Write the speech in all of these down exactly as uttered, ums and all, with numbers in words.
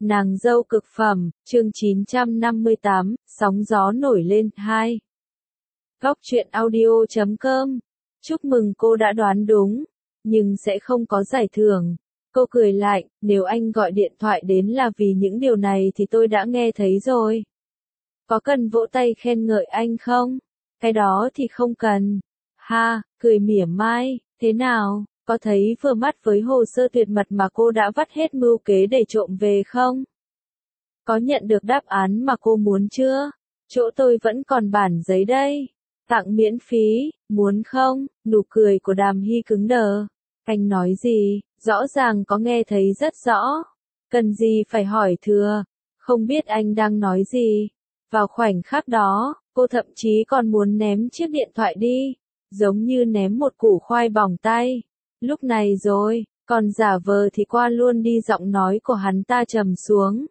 Nàng dâu cực phẩm, chương chín trăm năm mươi tám, sóng gió nổi lên, hai. Góc truyện audio chấm com. Chúc mừng cô đã đoán đúng, nhưng sẽ không có giải thưởng. Cô cười lại, nếu anh gọi điện thoại đến là vì những điều này thì tôi đã nghe thấy rồi. Có cần vỗ tay khen ngợi anh không? Cái đó thì không cần. Ha, cười mỉa mai, thế nào, có thấy vừa mắt với hồ sơ tuyệt mật mà cô đã vắt hết mưu kế để trộm về không? Có nhận được đáp án mà cô muốn chưa? Chỗ tôi vẫn còn bản giấy đây. Tặng miễn phí, muốn không? Nụ cười của Đàm Hy cứng đờ. Anh nói gì? Rõ ràng có nghe thấy rất rõ. Cần gì phải hỏi thừa? Không biết anh đang nói gì. Vào khoảnh khắc đó, cô thậm chí còn muốn ném chiếc điện thoại đi, giống như ném một củ khoai bỏng tay. Lúc này rồi, còn giả vờ thì qua luôn đi, giọng nói của hắn ta trầm xuống.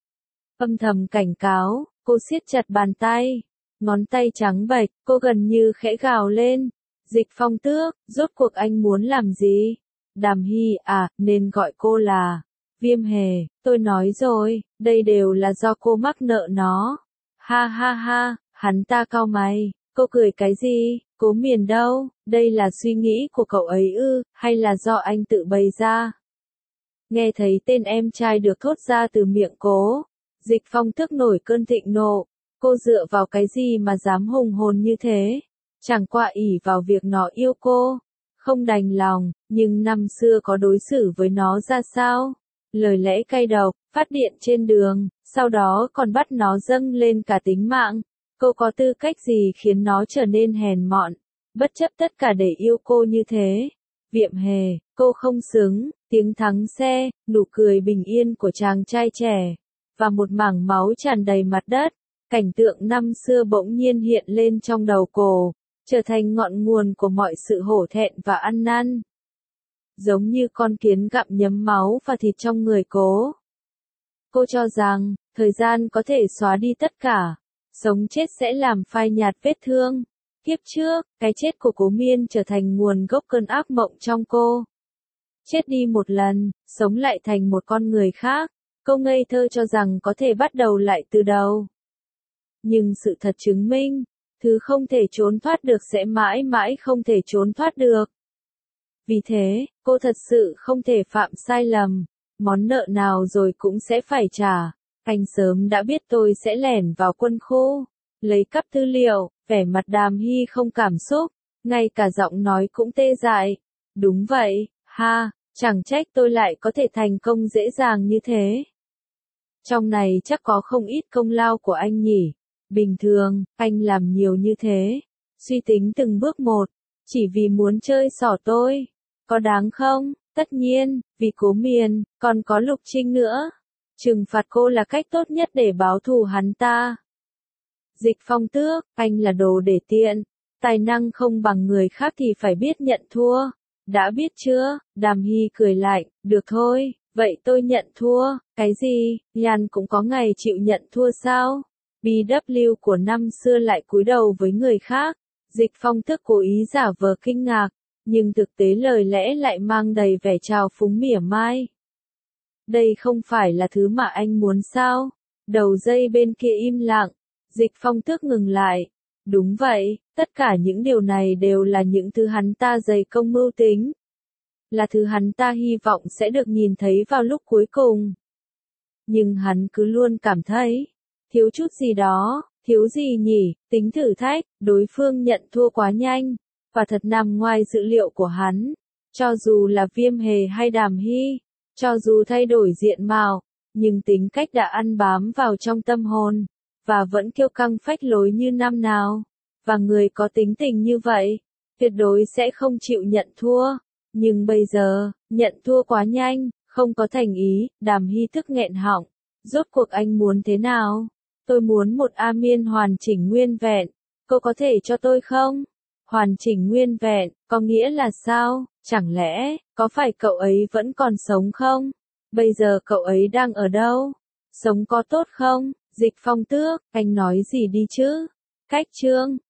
Âm thầm cảnh cáo, cô siết chặt bàn tay, ngón tay trắng bệch, cô gần như khẽ gào lên. Dịch Phong Tước, rốt cuộc anh muốn làm gì? Đàm Hy à, nên gọi cô là Viêm Hề, tôi nói rồi, đây đều là do cô mắc nợ nó. Ha ha ha, hắn ta cau mày, cô cười cái gì? Cố Miền đâu? Đây là suy nghĩ của cậu ấy ư, hay là do anh tự bày ra? Nghe thấy tên em trai được thốt ra từ miệng Cố, Dịch Phong Tước nổi cơn thịnh nộ. Cô dựa vào cái gì mà dám hùng hồn như thế? Chẳng qua ỷ vào việc nó yêu cô, không đành lòng, nhưng năm xưa có đối xử với nó ra sao? Lời lẽ cay độc, phát điện trên đường, sau đó còn bắt nó dâng lên cả tính mạng. Cô có tư cách gì khiến nó trở nên hèn mọn, bất chấp tất cả để yêu cô như thế? Việm Hề, cô không xứng. Tiếng thắng xe, nụ cười bình yên của chàng trai trẻ, và một mảng máu tràn đầy mặt đất. Cảnh tượng năm xưa bỗng nhiên hiện lên trong đầu cô, trở thành ngọn nguồn của mọi sự hổ thẹn và ăn năn. Giống như con kiến gặm nhấm máu và thịt trong người Cố. Cô cho rằng, thời gian có thể xóa đi tất cả, sống chết sẽ làm phai nhạt vết thương. Kiếp trước, cái chết của Cố Miên trở thành nguồn gốc cơn ác mộng trong cô. Chết đi một lần, sống lại thành một con người khác, cô ngây thơ cho rằng có thể bắt đầu lại từ đầu. Nhưng sự thật chứng minh, thứ không thể trốn thoát được sẽ mãi mãi không thể trốn thoát được. Vì thế, cô thật sự không thể phạm sai lầm, món nợ nào rồi cũng sẽ phải trả. Anh sớm đã biết tôi sẽ lẻn vào quân khu, lấy cắp tư liệu, vẻ mặt Đàm Hy không cảm xúc, ngay cả giọng nói cũng tê dại. Đúng vậy, ha, chẳng trách tôi lại có thể thành công dễ dàng như thế. Trong này chắc có không ít công lao của anh nhỉ. Bình thường, anh làm nhiều như thế, suy tính từng bước một, chỉ vì muốn chơi xỏ tôi. Có đáng không? Tất nhiên, vì Cố Miền, còn có Lục Trinh nữa. Trừng phạt cô là cách tốt nhất để báo thù hắn ta. Dịch Phong Tước, anh là đồ để tiện. Tài năng không bằng người khác thì phải biết nhận thua. Đã biết chưa? Đàm Hy cười lạnh, được thôi, vậy tôi nhận thua. Cái gì? Nhàn cũng có ngày chịu nhận thua sao? bê vê của năm xưa lại cúi đầu với người khác. Dịch Phong Tước cố ý giả vờ kinh ngạc, nhưng thực tế lời lẽ lại mang đầy vẻ trào phúng mỉa mai. Đây không phải là thứ mà anh muốn sao? Đầu dây bên kia im lặng, Dịch Phong Tước ngừng lại. Đúng vậy, tất cả những điều này đều là những thứ hắn ta dày công mưu tính. Là thứ hắn ta hy vọng sẽ được nhìn thấy vào lúc cuối cùng. Nhưng hắn cứ luôn cảm thấy, thiếu chút gì đó, thiếu gì nhỉ? Tính thử thách, đối phương nhận thua quá nhanh, và thật nằm ngoài dự liệu của hắn. Cho dù là Viêm Hề hay Đàm Hy, cho dù thay đổi diện mạo, nhưng tính cách đã ăn bám vào trong tâm hồn, và vẫn kiêu căng phách lối như năm nào. Và người có tính tình như vậy, tuyệt đối sẽ không chịu nhận thua. Nhưng bây giờ, nhận thua quá nhanh, không có thành ý. Đàm Hy thức nghẹn họng. Rốt cuộc anh muốn thế nào? Tôi muốn một A Miên hoàn chỉnh nguyên vẹn. Cô có thể cho tôi không? Hoàn chỉnh nguyên vẹn, có nghĩa là sao? Chẳng lẽ, có phải cậu ấy vẫn còn sống không? Bây giờ cậu ấy đang ở đâu? Sống có tốt không? Dịch Phong Tước, anh nói gì đi chứ? Cách chương,